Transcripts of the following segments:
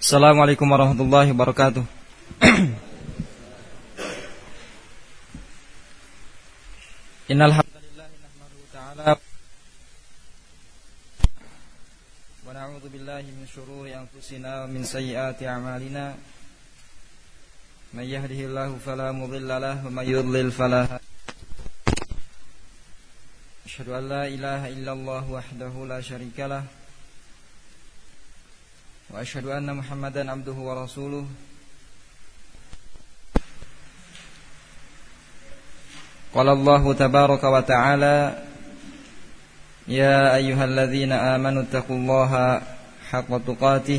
Assalamualaikum warahmatullahi wabarakatuh. Innal hamdalillah nahmaduhu ta'ala wa na'udzu billahi min shururi anfusina wa min sayyiati a'malina. May yahdihillahu fala mudilla lahu wa may yudlil fala hadiya lahu. Asyhadu an la ilaha illallah wahdahu la syarika lahu wa asyhadu anna Muhammadan abduhu wa rasuluh. Qala Allahu tabaraka wa ta'ala, ya ayyuhalladzina amanu taqullaha haqqa tuqatih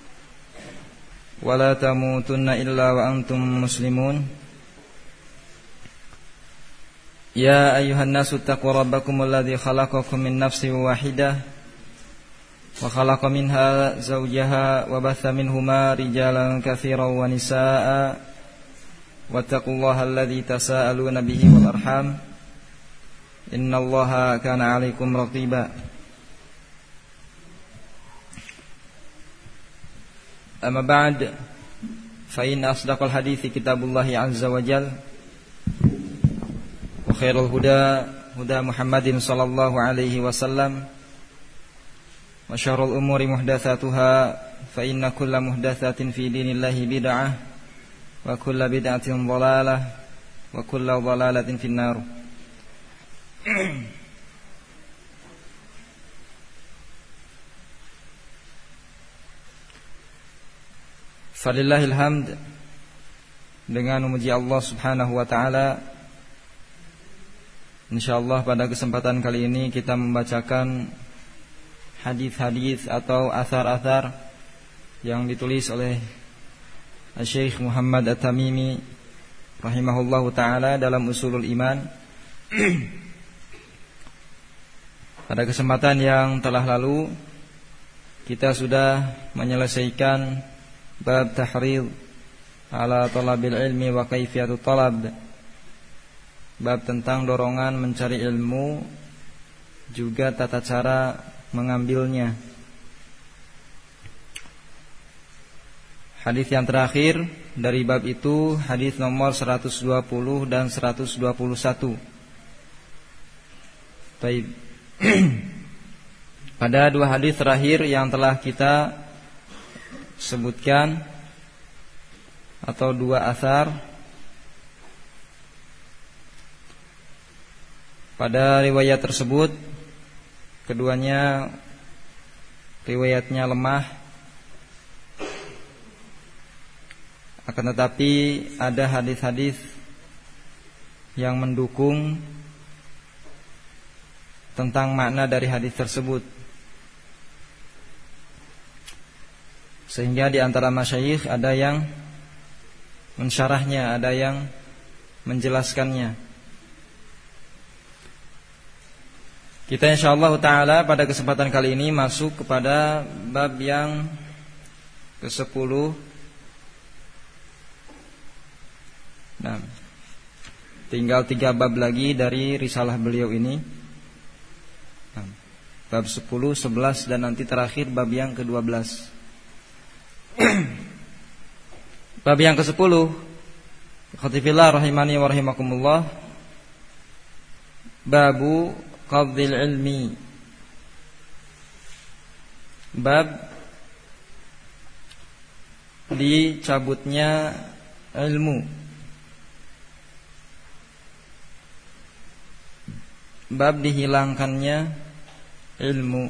wa la tamutunna illa wa antum muslimun. Ya ayyuhan nasu taqu rabbakumul ladzi khalaqakum min nafsin wahidah wa khalaqa minha zawjaha wa batha minhuma rijalan katsiran wa nisaa'a wattaqullaha alladzi tasaaluna bihi wal arham innallaha kana 'alaikum raqiba. Amma ba'd, fa inna asdaqal hadithi kitabullahi 'azza wa jalla wa khairul huda huda Muhammadin sallallahu alaihi wasallam wa syarrul umuri muhdatsatuha fa inna kulla muhdatsatin fi dinillahi bid'ah wa kulla bid'atin dhalalah wa kulla dhalalatin finnar. Falillahil hamd, dengan memuji Allah Subhanahu wa taala, insyaallah pada kesempatan kali ini kita membacakan hadis-hadis atau athar-athar yang ditulis oleh Syekh Muhammad At-Tamimi rahimahullahu taala dalam Ushulul Iman. Pada kesempatan yang telah lalu kita sudah menyelesaikan bab tahrid ala talabil ilmi wa kaifiyatut talab, bab tentang dorongan mencari ilmu juga tata cara mengambilnya. Hadis yang terakhir dari bab itu hadis nomor 120 dan 121. Baik. Pada dua hadis terakhir yang telah kita sebutkan atau dua athar, pada riwayat tersebut keduanya riwayatnya lemah, akan tetapi ada hadis-hadis yang mendukung tentang makna dari hadis tersebut, sehingga di antara masyayikh ada yang mensyarahnya, ada yang menjelaskannya. Kita insyaallah ta'ala pada kesempatan kali ini masuk kepada bab yang ke-10. Nah, tinggal 3 bab lagi dari risalah beliau ini. Nah, bab 10, 11 dan nanti terakhir bab yang ke-12. Bab yang ke-10, khatifillah rahimani wa rahimakumullah, babu qabdil ilmi, bab dicabutnya ilmu, bab dihilangkannya ilmu.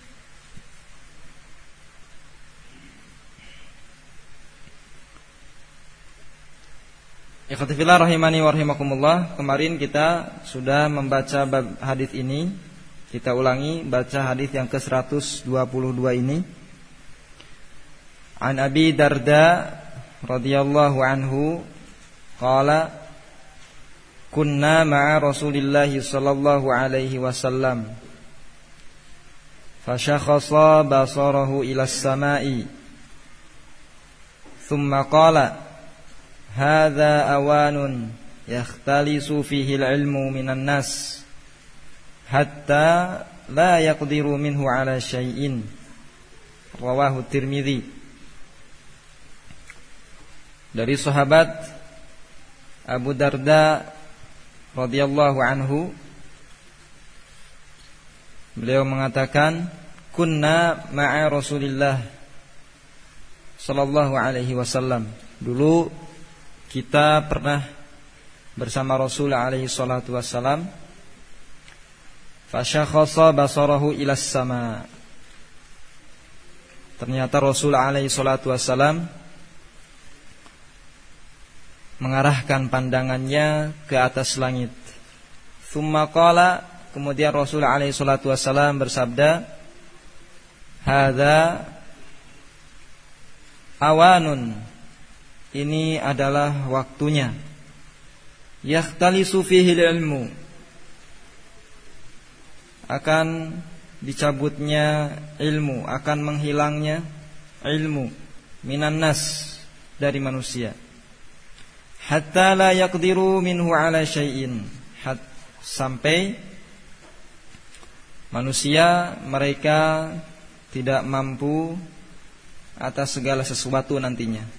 Ikhwatifillah rahimani wa rahimakumullah, kemarin kita sudah membaca bab hadis ini. Kita ulangi baca hadis yang ke-122 ini. An Abi Darda radhiyallahu anhu qala kunna ma'a Rasulillah sallallahu alaihi wasallam fashakhasa basarahu ila as-sama'i thumma qala hadza awanun yakhtalisu fihi al-ilmu minan nas hatta la yaqdiru minhu ala syai'in. Rawahu Tirmidzi. dari sahabat Abu Darda radhiyallahu anhu, beliau mengatakan, kunna ma'a Rasulillah sallallahu alaihi wasallam. Dulu kita pernah bersama Rasul alaihi salatu wassalam. Fasyakhasa basarahu ilas sama. Ternyata Rasul alaihi salatu wassalam mengarahkan pandangannya ke atas langit. Tsumma qala, kemudian Rasul alaihi salatu wassalam bersabda, hadza awanun, ini adalah waktunya, yakhtalisu fihi ilmu, akan dicabutnya ilmu, akan menghilangnya ilmu minan nas, dari manusia, hatta la yaqdiru minhu ala syai'in, sampai manusia mereka tidak mampu atas segala sesuatu nantinya.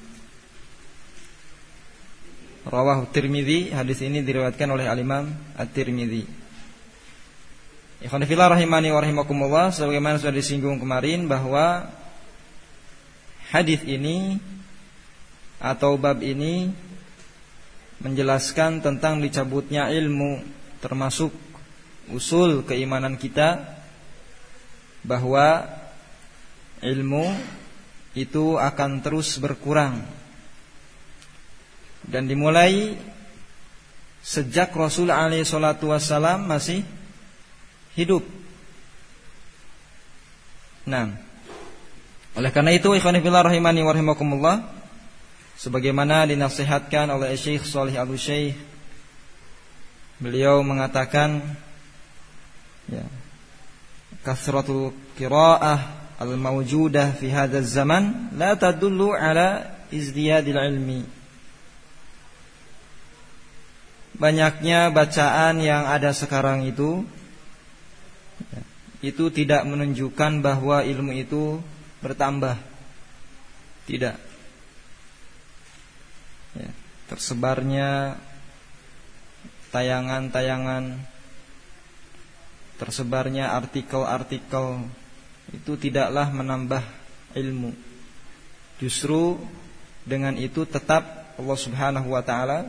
Rawahu Tirmidzi, hadis ini diriwayatkan oleh Al-Imam At-Tirmidzi. Ikhwan fillah rahimani wa rahimakumullah, sebagaimana sudah disinggung kemarin bahwa hadis ini atau bab ini menjelaskan tentang dicabutnya ilmu, termasuk usul keimanan kita bahwa ilmu itu akan terus berkurang, dan dimulai sejak Rasul alaihi salatu wassalam masih hidup. Nah, oleh karena itu ikhwan fillah rahimani wa rahimakumullah, sebagaimana dinasihatkan oleh Syekh Shalih Al-Utsaimin, beliau mengatakan, ya, kasratul qiraah al-mawjudah fi hadzal zaman la tadullu ala izdiyadil ilmi. Banyaknya bacaan yang ada sekarang itu tidak menunjukkan bahwa ilmu itu bertambah. Tidak. Ya, tersebarnya tayangan-tayangan, tersebarnya artikel-artikel itu tidaklah menambah ilmu. Justru dengan itu tetap Allah Subhanahu wa taala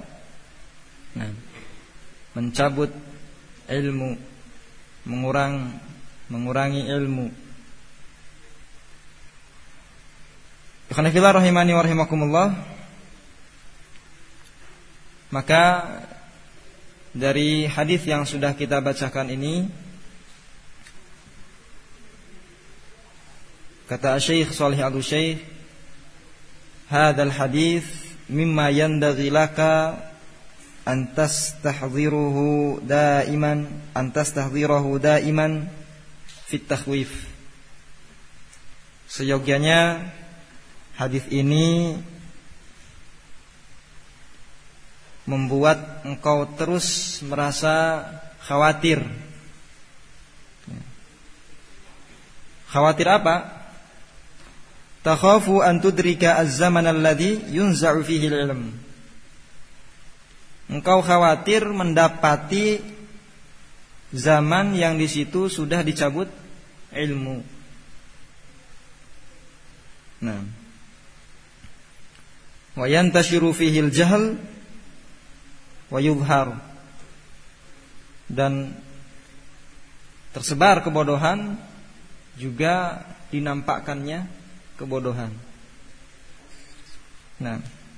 mencabut ilmu, mengurangi ilmu. Ikhwan fillah rahimani wa rahimakumullah, maka dari hadis yang sudah kita bacakan ini, kata Syekh Shalih Al-Utsaimin, hadzal hadis mimma yanbaghi laka an tastahdhiruhu daiman fit takhwif. Seyogyanya hadis ini membuat engkau terus merasa khawatir. Khawatir apa? Takhafu an tudrika az-zaman alladhi yunza'u fihi al-ilm. Engkau khawatir mendapati zaman yang di situ sudah dicabut ilmu. Nah, wa yantashiru fihi al-jahl wa yuzhar, dan tersebar kebodohan, juga dinampakkannya kebodohan. Nah,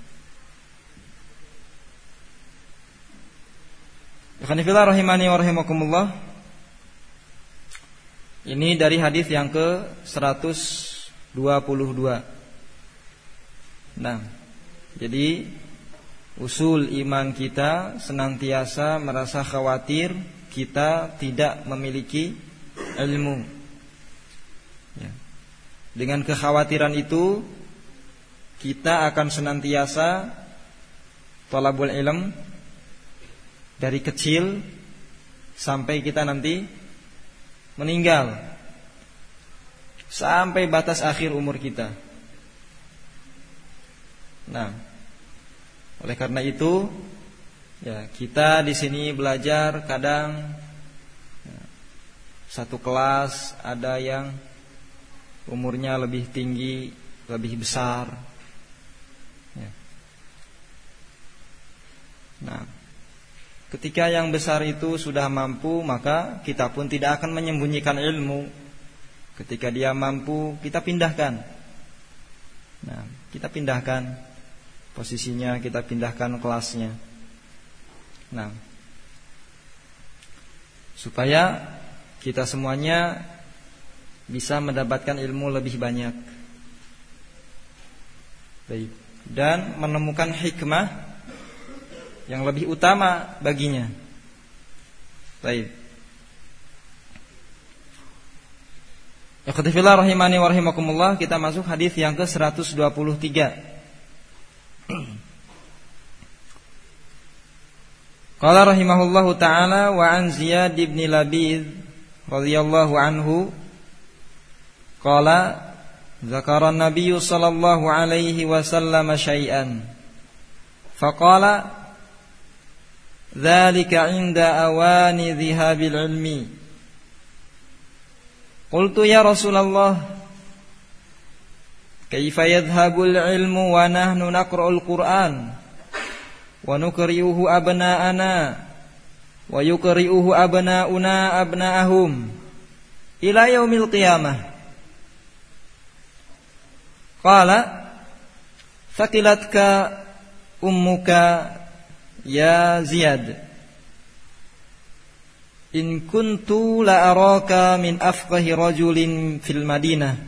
ikhwan fillah rahimani wa rahimakumullah, ini dari hadis yang ke-122. Nah, jadi usul iman kita senantiasa merasa khawatir kita tidak memiliki ilmu. Ya. Dengan kekhawatiran itu, kita akan senantiasa thalabul ilm dari kecil sampai kita nanti meninggal, sampai batas akhir umur kita. Nah, Oleh karena itu, ya, kita di sini belajar kadang satu kelas ada yang umurnya lebih tinggi, lebih besar. Ya. Nah, ketika yang besar itu sudah mampu, maka kita pun tidak akan menyembunyikan ilmu. Ketika dia mampu, kita pindahkan. Nah, kita pindahkan posisinya, kita pindahkan kelasnya. Nah, supaya kita semuanya bisa mendapatkan ilmu lebih banyak. Baik. Dan menemukan hikmah yang lebih utama baginya. Baik. Ikhtifillah rahimani wa rahimakumullah, kita masuk hadis yang ke-123. Qala rahimahullahu ta'ala wa an Ziyad ibn Labid radhiyallahu anhu qala zakara an-nabiy sallallahu alaihi wasallam syai'an faqala dzalika 'inda awani dhihabil ilmi. Qultu ya Rasulullah kaifa yadhhabul ilmu wa nahnu naqra'ul Qur'an wa nuqri'uhu abna'ana wa yuqri'uhu abna'una abna'ahum ila yaumil qiyamah. Qala faqilatka ummuka ya Ziyad in kuntu la araka min afqahi rajulin fil Madinah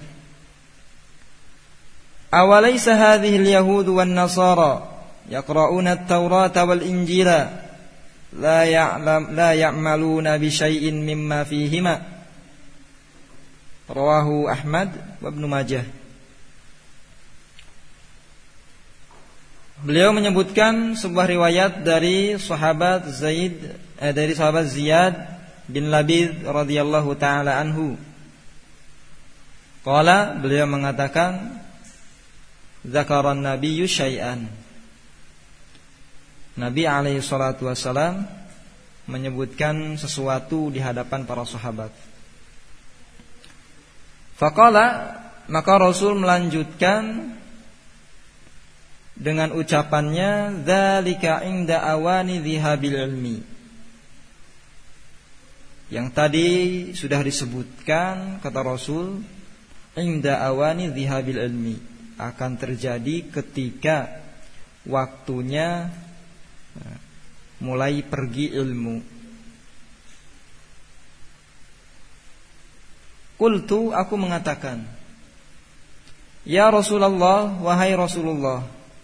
awalaysa hadhihi al-yahud wan nasara yaqra'una at-taurata wal injila la ya'maluna bi syai'in mimma fihima. Rawahu Ahmad wa Ibnu Majah. Beliau menyebutkan sebuah riwayat dari sahabat Ziyad bin Labid radhiyallahu taala anhu. Qala, beliau mengatakan zakaran nabiyyu syai'an. Nabi alaihi salatu wassalam menyebutkan sesuatu di hadapan para sahabat. Faqala, maka Rasul melanjutkan dengan ucapannya dzalika 'inda awani dhihabil ilmi. Yang tadi sudah disebutkan, kata Rasul, 'inda awani dhihabil ilmi, akan terjadi ketika waktunya mulai pergi ilmu. Qultu, aku mengatakan, ya Rasulullah, wahai Rasulullah,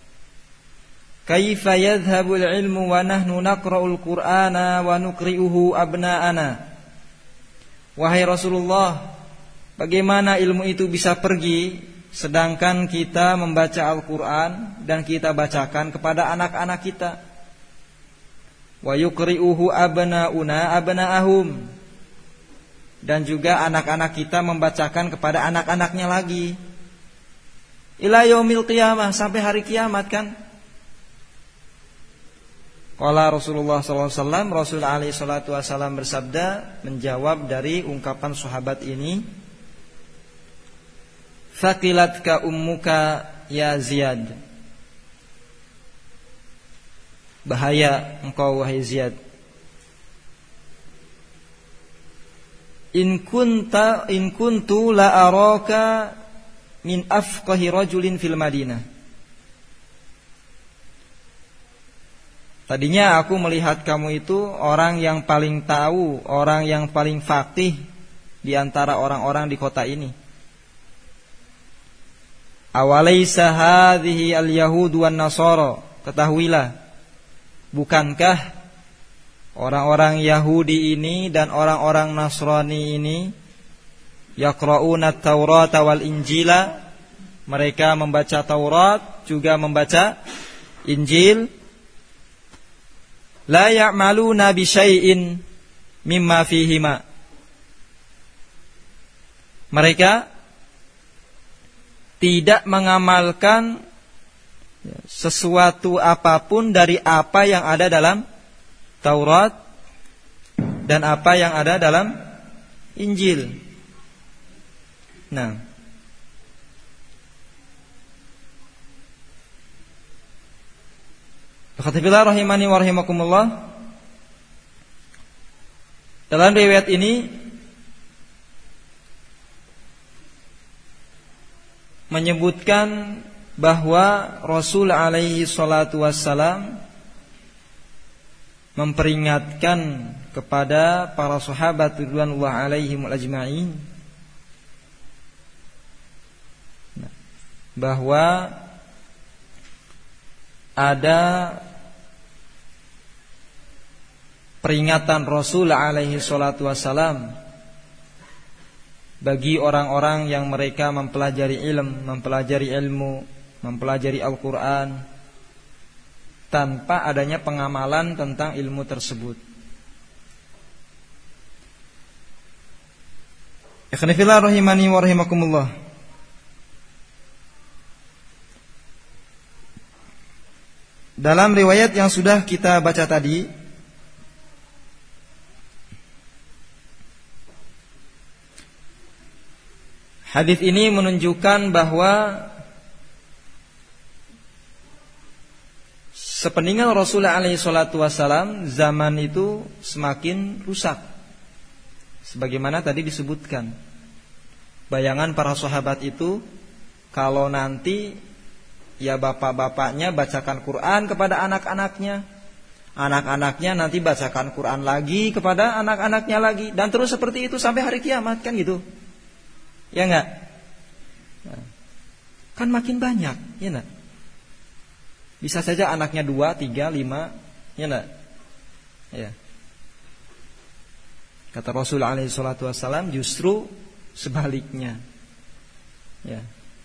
kaifa yadhhabul ilmu wa nahnu naqra'ul Qur'ana wa nuqri'uhu abna'ana. Wahai Rasulullah, bagaimana ilmu itu bisa pergi sedangkan kita membaca Al-Quran dan kita bacakan kepada anak-anak kita. Wa yuqri'uhu abna'una abna'ahum, dan juga anak-anak kita membacakan kepada anak-anaknya lagi. Ila yaumil qiyamah, sampai hari kiamat kan. Qala Rasulullah SAW, Rasul alaihi salatu wasallam bersabda, menjawab dari ungkapan sahabat ini, faqilatka ummuka ya Ziyad. Bahaya engkau wahai Ziyad. In kuntu la araka min afqahi rajulin fil Madinah. Tadinya aku melihat kamu itu orang yang paling tahu, orang yang paling faqih di antara orang-orang di kota ini. Awalaysa hadhihi al-yahud wan nasara, ketahuilah, bukankah orang-orang Yahudi ini dan orang-orang Nasrani ini yaqra'una at-taurata wal injila, mereka membaca Taurat juga membaca Injil, la ya'maluna bi syai'in mimma fihima, mereka tidak mengamalkan sesuatu apapun dari apa yang ada dalam Taurat dan apa yang ada dalam Injil. Nah, Khatifillah rahimani wa rahimakumullah, dalam riwayat ini menyebutkan bahwa Rasul alaihi salatu wassalam memperingatkan kepada para sahabat ridwanullah alaihim ajma'in bahwa ada peringatan Rasul alaihi salatu wassalam bagi orang-orang yang mereka mempelajari ilmu, mempelajari Al-Quran tanpa adanya pengamalan tentang ilmu tersebut. Ikhwanifillah rahimani wa rahimakumullah. Dalam riwayat yang sudah kita baca tadi, hadis ini menunjukkan bahwa sepeninggal Rasulullah alaihi salatu wassalam, zaman itu semakin rusak. Sebagaimana tadi disebutkan, bayangan para sahabat itu kalau nanti ya bapak-bapaknya bacakan Quran kepada anak-anaknya, anak-anaknya nanti bacakan Quran lagi kepada anak-anaknya lagi, dan terus seperti itu sampai hari kiamat, kan gitu. Ya enggak? Kan makin banyak, ya enggak? Bisa saja anaknya 2, 3, 5, ya enggak? Ya. Kata Rasul alaihi salatu wassalam justru sebaliknya. Ya.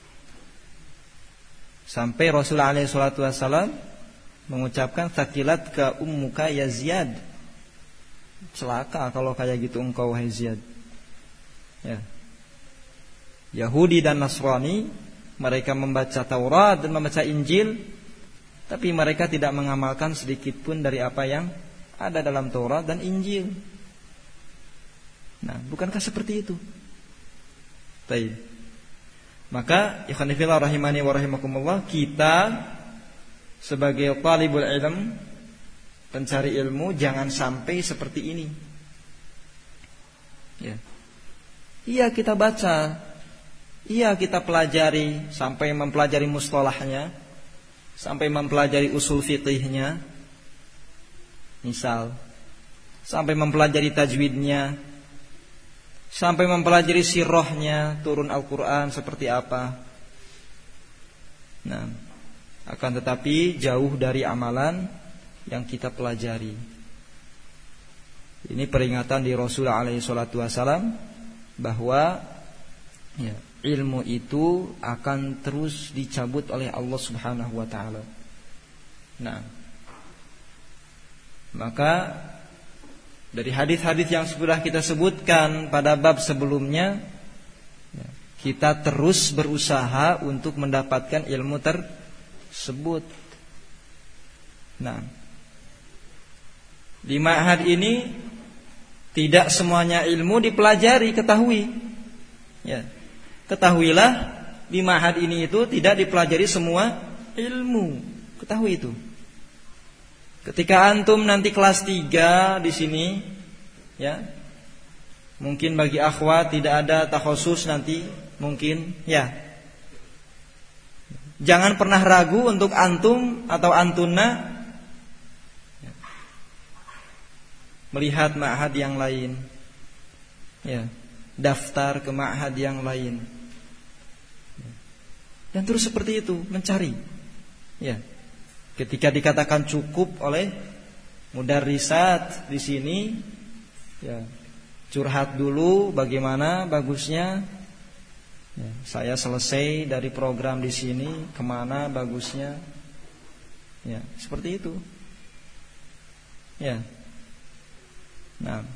Sampai Rasul alaihi salatu wassalam mengucapkan sakilat ka ummuka ya Ziyad. Celaka kalau kayak gitu engkau wahai Ziyad. Ya. Yahudi dan Nasrani, mereka membaca Taurat dan membaca Injil, tapi mereka tidak mengamalkan sedikit pun dari apa yang ada dalam Taurat dan Injil. Nah, bukankah seperti itu? Baik. Maka ikhwanifillah rahimani wa rahimakumullah, kita sebagai talibul ilm, pencari ilmu, jangan sampai seperti ini. Ya. Iya kita baca, iya kita pelajari sampai mempelajari mustalahnya, sampai mempelajari usul fiqihnya, misal sampai mempelajari tajwidnya, sampai mempelajari sirahnya, turun Al-Quran seperti apa. Nah, akan tetapi jauh dari amalan yang kita pelajari. Ini peringatan di Rasulullah alaihi salatu wassalam bahwa ya, ilmu itu akan terus dicabut oleh Allah subhanahu wa ta'ala. Nah, maka dari hadis-hadis yang sudah kita sebutkan pada bab sebelumnya, kita terus berusaha untuk mendapatkan ilmu tersebut. Nah, di ma'had ini tidak semuanya ilmu dipelajari, ketahui. Ya, ketahuilah di ma'had ini itu tidak dipelajari semua ilmu. Ketahui itu. Ketika antum nanti kelas 3 di sini, ya, mungkin bagi akhwat tidak ada takhusus nanti, mungkin, ya. Jangan pernah ragu untuk antum atau antuna melihat ma'had yang lain, ya, daftar ke ma'had yang lain, dan terus seperti itu mencari, ya. Ketika dikatakan cukup oleh mudarrisat di sini, ya, curhat dulu bagaimana bagusnya. Ya, saya selesai dari program di sini, kemana bagusnya? Ya, seperti itu. Ya. Nah,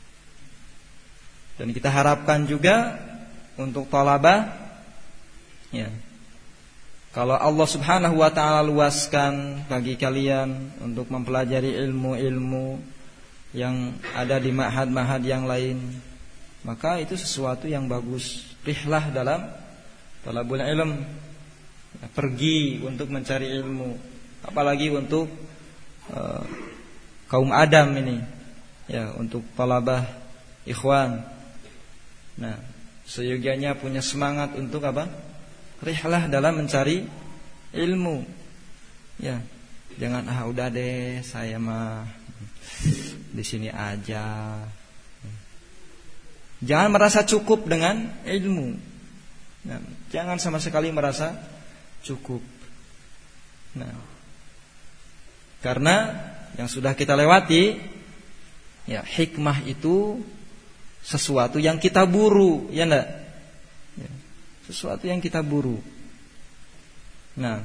dan kita harapkan juga untuk thalabah, ya, Kalau Allah Subhanahu wa taala luaskan bagi kalian untuk mempelajari ilmu-ilmu yang ada di ma'had-ma'had yang lain, maka itu sesuatu yang bagus. Rihlah dalam talabul ilm, pergi untuk mencari ilmu, apalagi untuk kaum Adam ini, ya, untuk talabah ikhwan. Nah, seyogianya punya semangat untuk apa? Rihlah dalam mencari ilmu. Ya, jangan udah deh saya mah di sini aja. Jangan merasa cukup dengan ilmu. Nah, jangan sama sekali merasa cukup. Nah, karena yang sudah kita lewati, ya, hikmah itu sesuatu yang kita buru, ya enggak? Ya, sesuatu yang kita buru. Nah,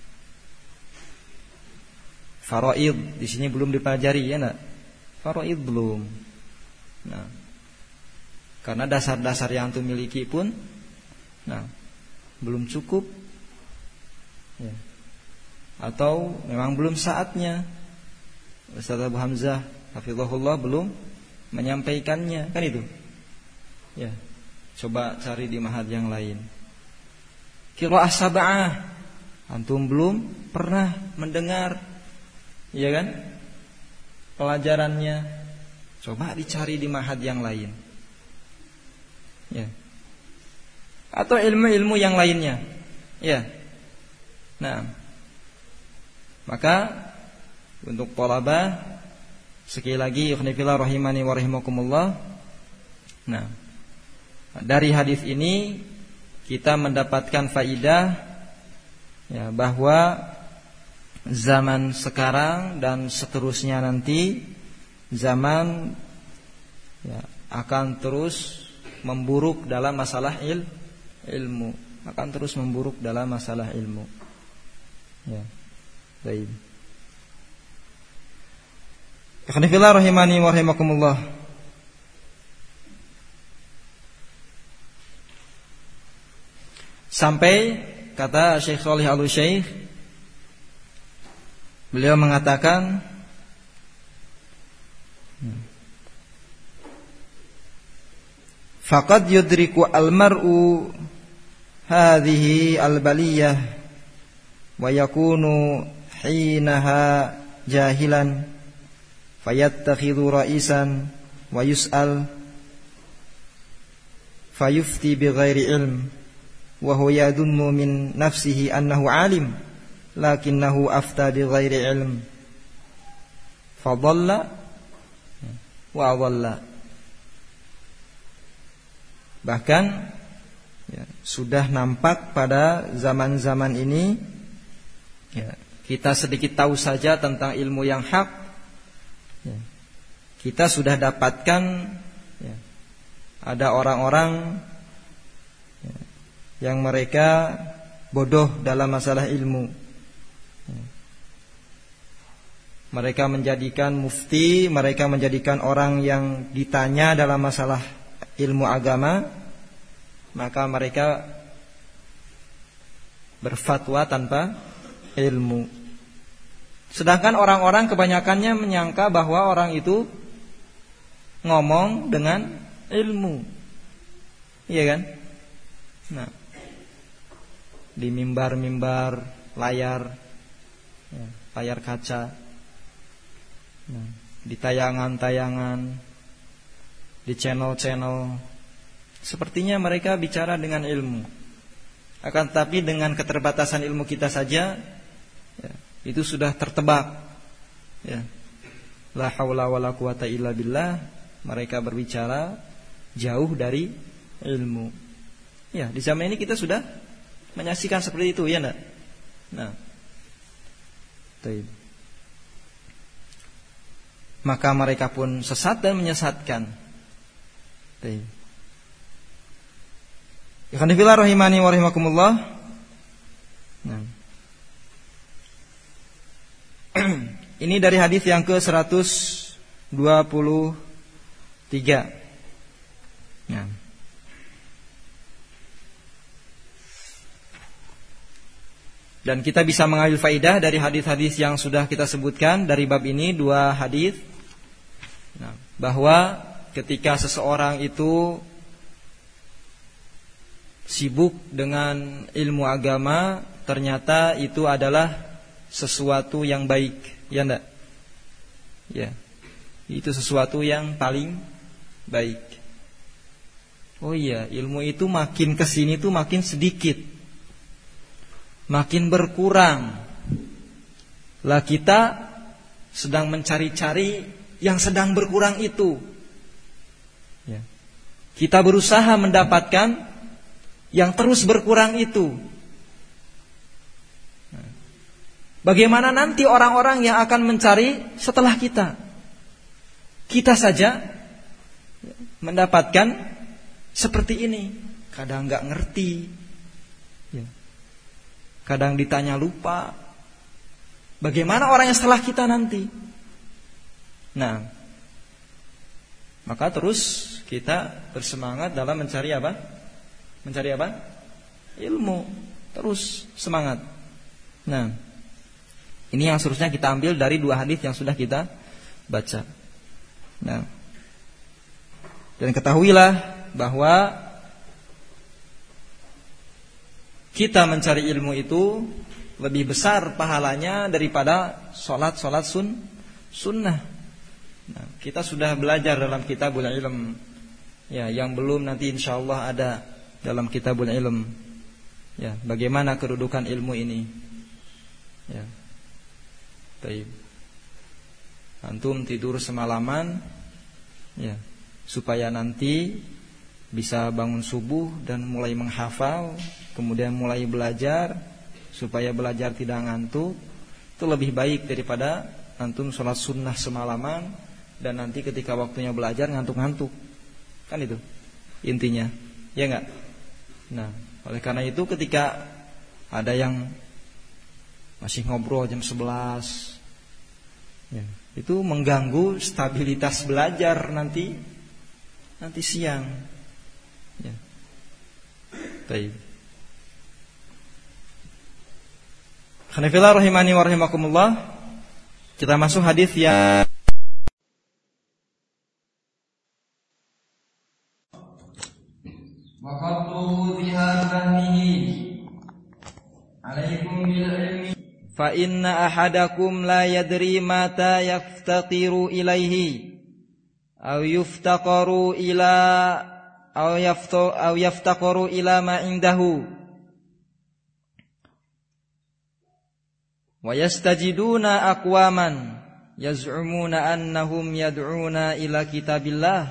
faraid di sini belum dipelajari, ya enggak? Faraid belum. Nah, karena dasar-dasar yang antum miliki pun, nah, belum cukup, ya. Atau memang belum saatnya. Ustaz Abu Hamzah hafizahullah belum menyampaikannya, kan itu. Ya, coba cari di ma'had yang lain. Qiraah sab'ah, antum belum pernah mendengar, iya kan? Pelajarannya, coba dicari di ma'had yang lain. Ya. Atau ilmu-ilmu yang lainnya. Ya. Nah, maka untuk thalabah, sekali lagi ikhwanifillah rahimani wa rahimakumullah. Nah, dari hadis ini kita mendapatkan faidah, ya, bahwa zaman sekarang dan seterusnya nanti zaman, ya, akan terus memburuk dalam masalah ilmu, akan terus memburuk dalam masalah ilmu. Ya, baik. Ikhwanifillah rahimani wa rahimakumullah. Sampai kata Syekh Shalih Al-Utsaimin, beliau mengatakan, faqad yudriku al-mar'u hadhihi al-baliyah wa yakunu hinaha jahilan fayattakhidhu ra'isan wa yus'al fayufti bighairi ilm wa huwa yadunnu min nafsihi annahu alim lakinnahu afta bighairi ilm fadalla wa adalla. Bahkan, ya, sudah nampak pada zaman-zaman ini, ya, kita sedikit tahu saja tentang ilmu yang hak, ya, kita sudah dapatkan, ya, ada orang-orang, ya, yang mereka bodoh dalam masalah ilmu, ya. Mereka menjadikan mufti, mereka menjadikan orang yang ditanya dalam masalah ilmu agama, maka mereka berfatwa tanpa ilmu. Sedangkan orang-orang kebanyakannya menyangka bahwa orang itu ngomong dengan ilmu, iya kan? Nah, di mimbar-mimbar, layar, ya, layar kaca, nah, di tayangan-tayangan, di channel-channel, sepertinya mereka bicara dengan ilmu. Akan tetapi dengan keterbatasan ilmu kita saja, ya, itu sudah tertebak, ya. La haula wala quwata illa billah. Mereka berbicara jauh dari ilmu. Ya, di zaman ini kita sudah menyaksikan seperti itu, ya enggak? Nah, baik. Maka mereka pun sesat dan menyesatkan. Baik. Ikhwanifillah rahimani wa rahimakumullah. Nah. Ini dari hadis yang ke-123. Nah. Dan kita bisa mengambil faidah dari hadis-hadis yang sudah kita sebutkan dari bab ini, 2 hadis. Nah, bahwa ketika seseorang itu sibuk dengan ilmu agama, ternyata itu adalah sesuatu yang baik, ya enggak? Ya. Itu sesuatu yang paling baik. Oh iya, ilmu itu makin kesini tuh makin sedikit, makin berkurang. Lah kita sedang mencari-cari yang sedang berkurang itu. Ya. Kita berusaha mendapatkan yang terus berkurang itu. Bagaimana nanti orang-orang yang akan mencari setelah kita? Kita saja mendapatkan seperti ini, kadang nggak ngerti, kadang ditanya lupa. Bagaimana orang yang setelah kita nanti? Nah, maka terus kita bersemangat dalam mencari apa? Mencari apa? Ilmu. Terus semangat. Nah, ini yang seharusnya kita ambil dari 2 hadis yang sudah kita baca. Nah, dan ketahuilah bahwa kita mencari ilmu itu lebih besar pahalanya daripada sholat sunnah. Nah, kita sudah belajar dalam kitabul ilm, ya, yang belum nanti insyaallah ada dalam kitabul ilm, ya, bagaimana kedudukan ilmu ini, ya. Baik. Antum tidur semalaman, ya, supaya nanti bisa bangun subuh dan mulai menghafal, kemudian mulai belajar, supaya belajar tidak ngantuk. Itu lebih baik daripada antum sholat sunnah semalaman dan nanti ketika waktunya belajar ngantuk-ngantuk. Kan itu intinya, ya enggak? Nah, oleh karena itu ketika ada yang masih ngobrol jam 11, ya, itu mengganggu stabilitas belajar nanti siang. Ya. Baik. Hanifillah rahimani wa rahimakumullah. Kita masuk hadis yang wa qaddu dhiharihi alaikum bil ilmi fa inna ahadakum la yadri mata yaftaqiru ilaihi aw yuftaqaru ila aw yaftaqaru ila ma indahu wa yastajiduna aqwaman yaz'umuna annahum yad'una ila kitabillah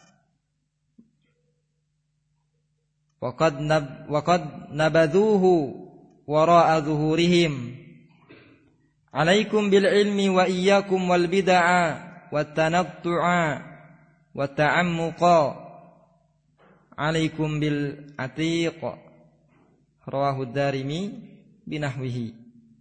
wa qad nabadhuhu wara'a dhuhurihim alaikum bil ilmi wa iyyakum wal bid'a wat tanattu'a wat ta'ammuqa alaikum bil atiq rawahu ad-Darimi binahwihi.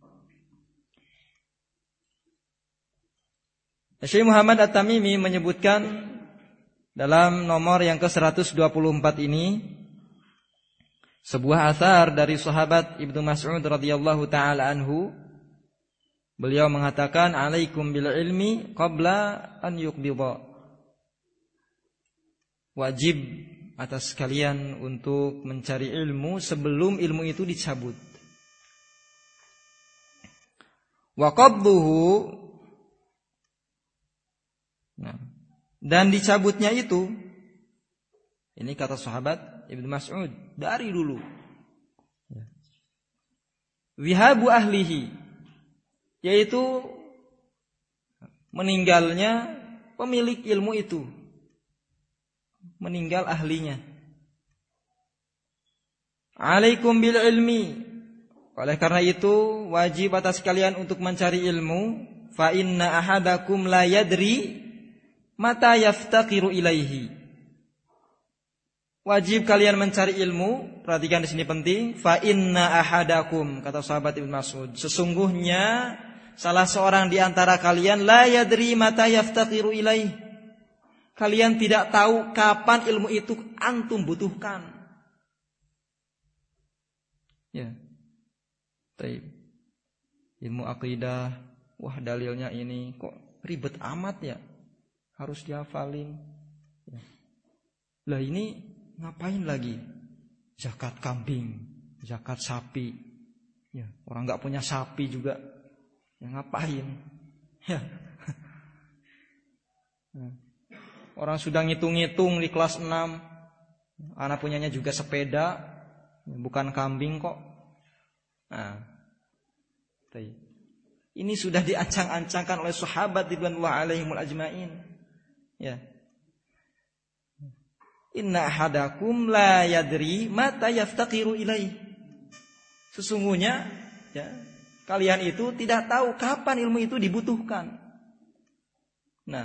Syekh Muhammad At-Tamimi menyebutkan dalam nomor yang ke-124 ini sebuah athar dari sahabat Ibnu Mas'ud radhiyallahu taala anhu. Beliau mengatakan alaikum bil ilmi qabla an yuqbidha. Wajib atas kalian untuk mencari ilmu sebelum ilmu itu dicabut. Wa qabduhu, nah, dan dicabutnya itu, ini kata sahabat Ibnu Mas'ud dari dulu. Wihabu ahlihi, yaitu meninggalnya pemilik ilmu itu, meninggal ahlinya. Alaikum bil ilmi, oleh karena itu wajib atas kalian untuk mencari ilmu. Fa inna ahadakum la yadri mata yaftaqiru ilaihi. Wajib kalian mencari ilmu. Perhatikan di sini penting. Fa inna ahadakum, kata sahabat Ibnu Mas'ud, sesungguhnya salah seorang di antara kalian la yadri mata yaftaqiru ilaihi. Kalian tidak tahu kapan ilmu itu antum butuhkan. Ya. Baik. ilmu akidah, wah dalilnya ini kok ribet amat ya, harus dihafalin. Ya. Lah ini ngapain lagi? Zakat kambing, zakat sapi. Ya, orang nggak punya sapi juga, ya ngapain? Ya. Orang sudah ngitung-ngitung di kelas 6, anak punyanya juga sepeda, bukan kambing kok. Nah, ini sudah diancang-ancangkan oleh sahabat ridwanullah alaihimul ajmain. Ya. Inna ahadakum la yadri mata yaftaqiru ilaih. Sesungguhnya ya, kalian itu tidak tahu kapan ilmu itu dibutuhkan. Nah,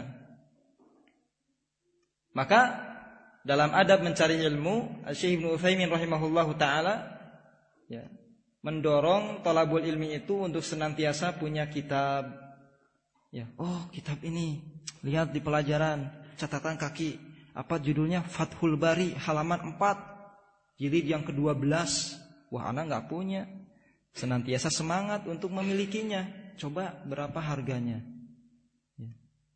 maka dalam adab mencari ilmu, Syekh Ibnu Utsaimin rahimahullahu taala ya, mendorong thalabul ilmi itu untuk senantiasa punya kitab. Ya, oh, kitab ini lihat di pelajaran catatan kaki, apa judulnya? Fathul Bari halaman 4, jilid yang ke-12. Wah, anak enggak punya. Senantiasa semangat untuk memilikinya. Coba berapa harganya? Ya.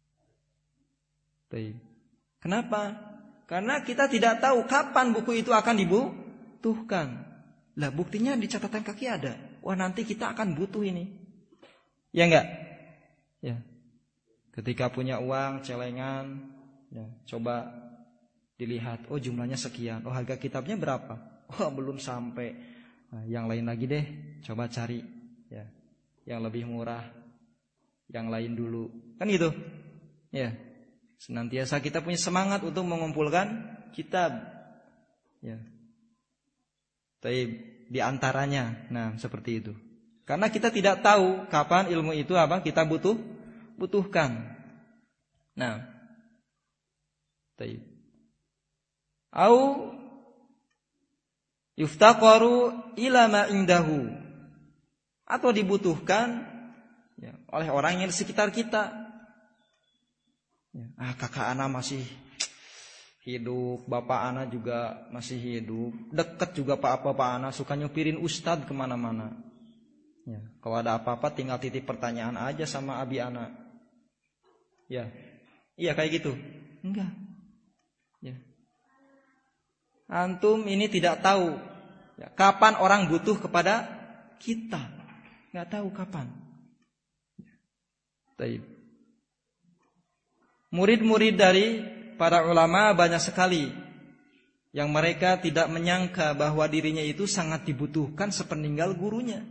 Kenapa? Karena kita tidak tahu kapan buku itu akan dibutuhkan. Lah buktinya di catatan kaki ada. Wah, nanti kita akan butuh ini. Ya enggak? Ya. Ketika punya uang celengan, ya, coba dilihat, oh jumlahnya sekian. Oh, harga kitabnya berapa? Oh, belum sampai. Nah, yang lain lagi deh, coba cari ya. Yang lebih murah. Yang lain dulu. Kan gitu. Ya. Senantiasa kita punya semangat untuk mengumpulkan kitab. Ya. Tapi di antaranya, nah seperti itu. Karena kita tidak tahu kapan ilmu itu apa kita butuhkan. Nah, au yuftaqaru ila ma indahu, atau dibutuhkan ya, oleh orang yang di sekitar kita. Ya, kakak anak masih hidup, bapak anak juga masih hidup, dekat juga bapak anak suka nyupirin ustadz kemana-mana. Ya, kalau ada apa-apa tinggal titip pertanyaan aja sama abi anak. Ya, iya kayak gitu. Enggak. Ya. Antum ini tidak tahu ya, kapan orang butuh kepada kita, nggak tahu kapan. Taib. Murid-murid dari para ulama banyak sekali yang mereka tidak menyangka bahwa dirinya itu sangat dibutuhkan sepeninggal gurunya.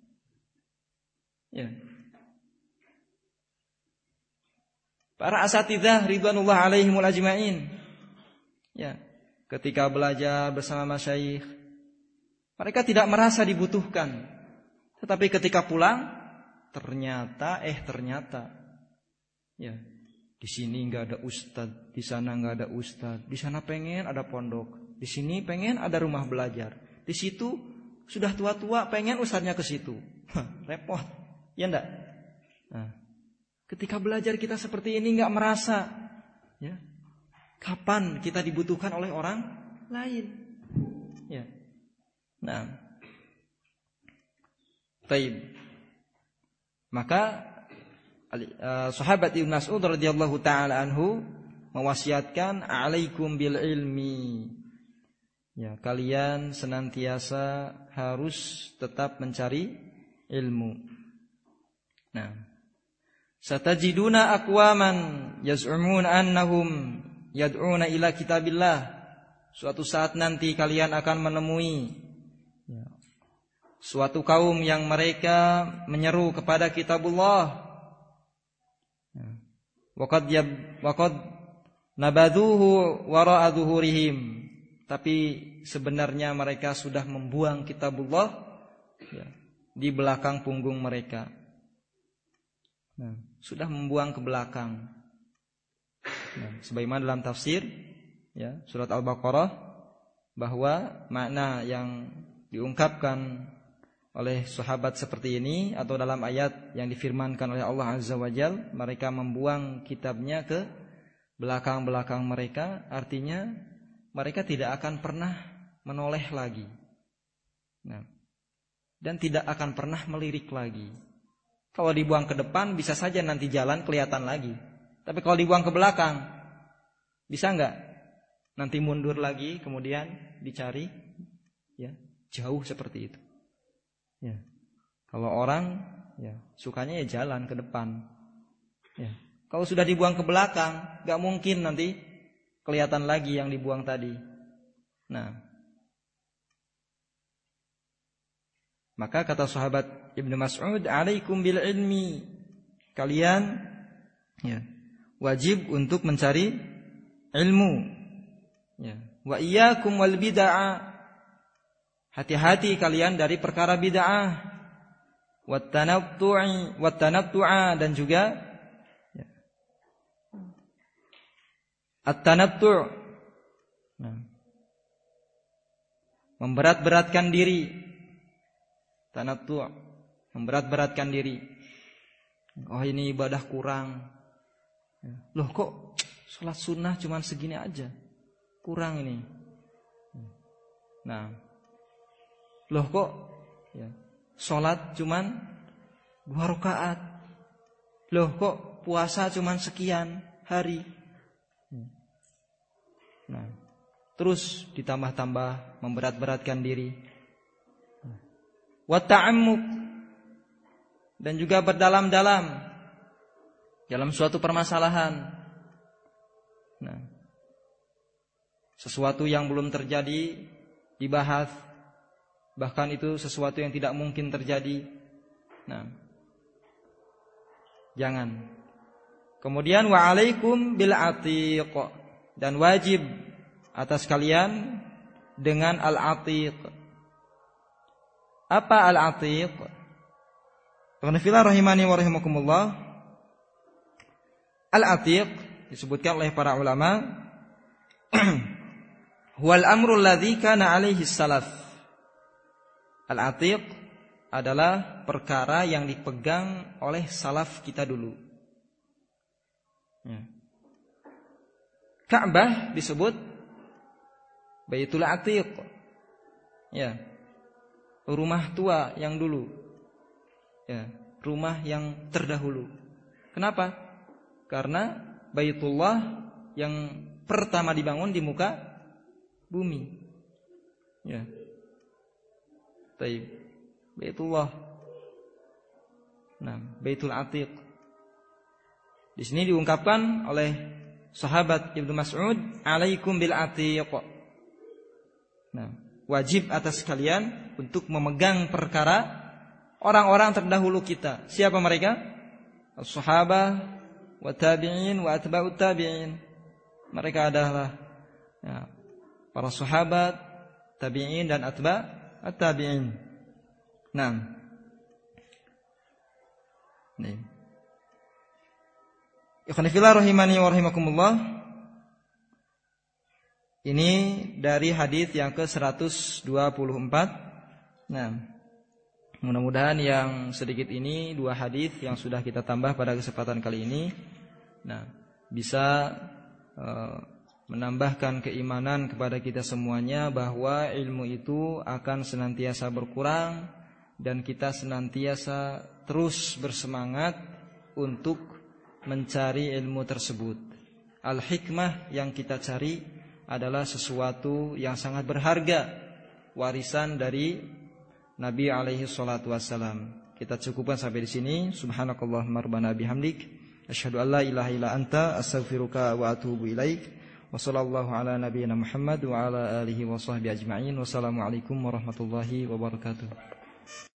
Ya. Para asatidzah ridwanullah alaihimul ajmain. Ya. Ketika belajar bersama masyayikh, mereka tidak merasa dibutuhkan. Tetapi ketika pulang, ternyata ya. Di sini nggak ada ustadz, di sana nggak ada ustadz, di sana pengen ada pondok, di sini pengen ada rumah belajar, di situ sudah tua-tua pengen ustadznya ke situ, repot, ya enggak? Nah, ketika belajar kita seperti ini nggak merasa, ya, kapan kita dibutuhkan oleh orang lain, ya. Nah, taib, maka sahabat Ibnu Mas'ud radhiyallahu taala anhu mewasiatkan alaikum bil ilmi. Ya, kalian senantiasa harus tetap mencari ilmu. Nah, satajiduna aqwaman yaz'umun annahum yad'una ila kitabillah. Suatu saat nanti kalian akan menemui ya, suatu kaum yang mereka menyeru kepada kitabullah. Waqad nabaduhu wara'a dhuhurihim, tapi sebenarnya mereka sudah membuang kitabullah ya, di belakang punggung mereka. Nah, sudah membuang ke belakang. Nah, sebagaimana dalam tafsir ya, surat Al-Baqarah bahwa makna yang diungkapkan oleh sahabat seperti ini atau dalam ayat yang difirmankan oleh Allah Azza wa Jalla, mereka membuang kitabnya ke belakang-belakang mereka, artinya mereka tidak akan pernah menoleh lagi. Nah, dan tidak akan pernah melirik lagi. Kalau dibuang ke depan bisa saja nanti jalan kelihatan lagi. Tapi kalau dibuang ke belakang, bisa enggak? Nanti mundur lagi, kemudian dicari, ya, jauh seperti itu. Ya. Kalau orang, ya, sukanya ya jalan ke depan. Ya. Kalau sudah dibuang ke belakang, enggak mungkin nanti kelihatan lagi yang dibuang tadi. Nah, maka kata sahabat Ibnu Mas'ud, "Alaikum bil ilmi." Kalian, ya, wajib untuk mencari ilmu. Ya. Wa iyyakum wal bid'ah. Hati-hati kalian dari perkara bid'ah. Wat tanattu'a dan juga, ya, at-tanattu'. Nah, memberat-beratkan diri. Tanattu', memberat-beratkan diri. Oh, ini ibadah kurang. Loh, kok sholat sunnah cuma segini aja, kurang ini. Nah, loh kok, ya, sholat cuma 2 rakaat. Loh kok puasa cuma sekian hari. Nah, terus ditambah-tambah memberat-beratkan diri. Wa ta'ammuk, dan juga berdalam-dalam dalam suatu permasalahan. Nah, sesuatu yang belum terjadi dibahas, bahkan itu sesuatu yang tidak mungkin terjadi. Nah, jangan. Kemudian wa alaikum bil atiq, dan wajib atas kalian dengan al-atiq. Apa al-atiq? Qanifillah rahimani wa rahimakumullah. Al-atiq disebutkan oleh para ulama huwal amru alladzi kana alaihi salaf. Al-atiq adalah perkara yang dipegang oleh salaf kita dulu. Ya. Ka'bah disebut Baitul Atiq. Ya. Rumah tua yang dulu. Ya, rumah yang terdahulu. Kenapa? Karena Baitullah yang pertama dibangun di muka bumi. Ya. Baik. Baitullah. Nah, Baitul Atiq. Di sini diungkapkan oleh sahabat Ibnu Mas'ud, "Alaikum bil Atiq." Nah, wajib atas kalian untuk memegang perkara orang-orang terdahulu kita. Siapa mereka? As-sahabah wa tabi'in wa atba'ut tabi'in. Mereka adalah, ya, para sahabat, tabi'in dan atba'ut tabi'in. Nah, nih. Ikhwanifillah rahimani wa rahimakumullah. Ini dari hadis yang ke-124. Nah, mudah-mudahan yang sedikit ini 2 hadis yang sudah kita tambah pada kesempatan kali ini, nah, bisa menambahkan keimanan kepada kita semuanya bahwa ilmu itu akan senantiasa berkurang dan kita senantiasa terus bersemangat untuk mencari ilmu tersebut. Al-hikmah yang kita cari adalah sesuatu yang sangat berharga, warisan dari Nabi alaihi salatu wassalam. Kita cukupkan sampai di sini. Subhanakallahumma rabbana bihamdik, asyhadu an la ilaha illa anta, astaghfiruka wa atubu ilaik. Wa sallallahu ala nabiyyina Muhammad wa ala alihi wa sahbihi ajma'in. Wassalamualaikum warahmatullahi wabarakatuh.